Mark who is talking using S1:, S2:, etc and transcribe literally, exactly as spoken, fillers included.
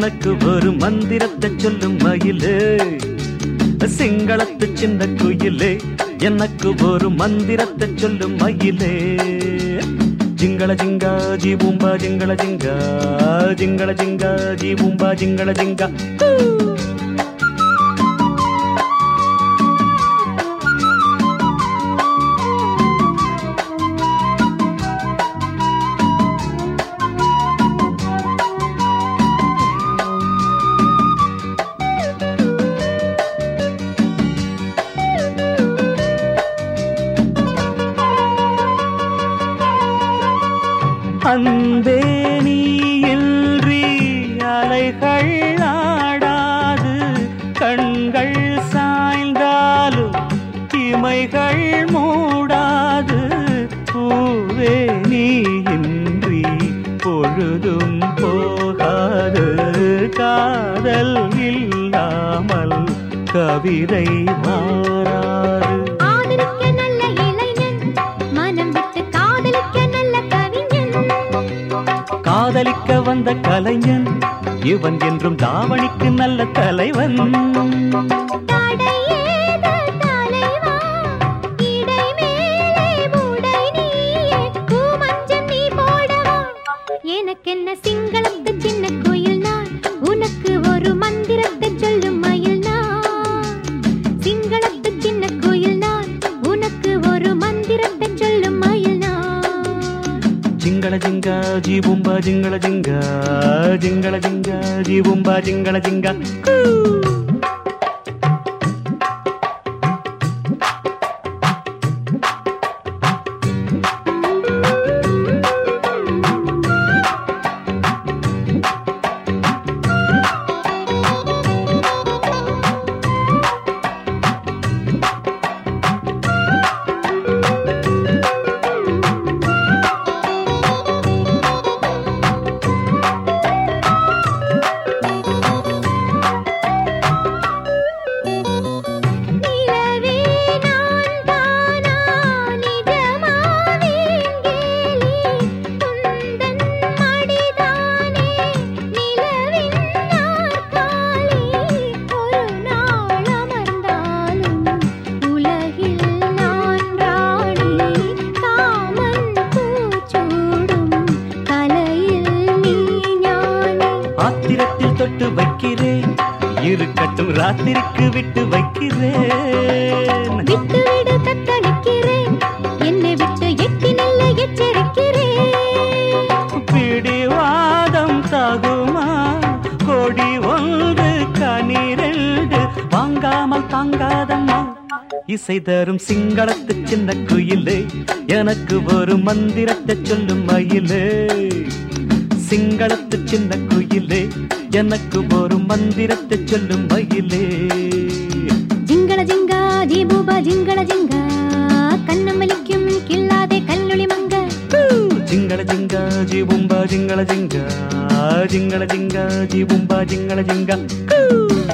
S1: எனக்கு ஒரு மந்திரத்தை சொல்லும் மயிலே, சிங்களத்து சின்ன குயிலே, எனக்கு ஒரு மந்திரத்தை சொல்லும் மயிலே. ஜிங்கள ஜிங்கா ஜி பூம்பா ஜிங்கள ஜிங்கா, ஜிங்கள ஜிங்கா ஜி பூம்பா ஜிங்கள ஜிங்கா. அன்பே நீ இன்றி அலைகள் ஆடாது, கண்கள் சாய்ந்தாலும் இமைகள் மூடாது. பூவே நீ இன்றி பொழுதும் போகாது, காதல் இல்லாமல் கவிதை மாறாது. காதலிக்க வந்த கலைஞன் இவன் என்றும் தாவணிக்கு நல்ல தலைவன்.
S2: எனக்கென்ன சிங்களத்து சின்ன கோயில் நான், உனக்கு ஒரு மந்திரத்தை சொல்லும் மயில் நான். சிங்களத்து சின்ன கோயில் நான், உனக்கு ஒரு மந்திரத்தை சொல்லும் மயில் நான்.
S1: ஜிங்கள ஜிங்கா ஜி பூம்பா ஜிங்கள ஜிங்கா, ஜிங்கள ஜிங்கா ஜி பூம்பா ஜிங்கள ஜிங்கா. ஆத்திரத்தில் தொட்டு வைக்கிறேன், இருக்கட்டும் ராத்திரிக்கு விட்டு வைக்கிறேன்.
S2: விட்டு விடு தத்தளிக்கிறேன், என்னை விட்டு எட்டி நல்ல எச்சரிக்கிறேன்.
S1: பிடிவாதம் தாகுமா, கொடி ஒன்று கனிரெண்டு வாங்காமல் தாங்காதம்மா. இசை தரும் சிங்களத்து சின்ன குயிலே, எனக்கு ஒரு மந்திரத்தை சொல்லும் மயிலே. சிங்களத்து சின்ன குயிலே, எனக்கு ஒரு மந்திரத்தை சொல்லும் மயிலே.
S2: ஜிங்கள ஜிங்கா ஜி பூபா ஜிங்கள ஜிங்கா, கண்ணமலிக்கும் கில்லாதே கல்லொளி மங்க.
S1: ஜிங்கள ஜிங்கா ஜி பூம்பா ஜிங்கள ஜிங்கா, ஜிங்கள ஜிங்கா ஜி பூம்பா ஜிங்கள ஜிங்கா.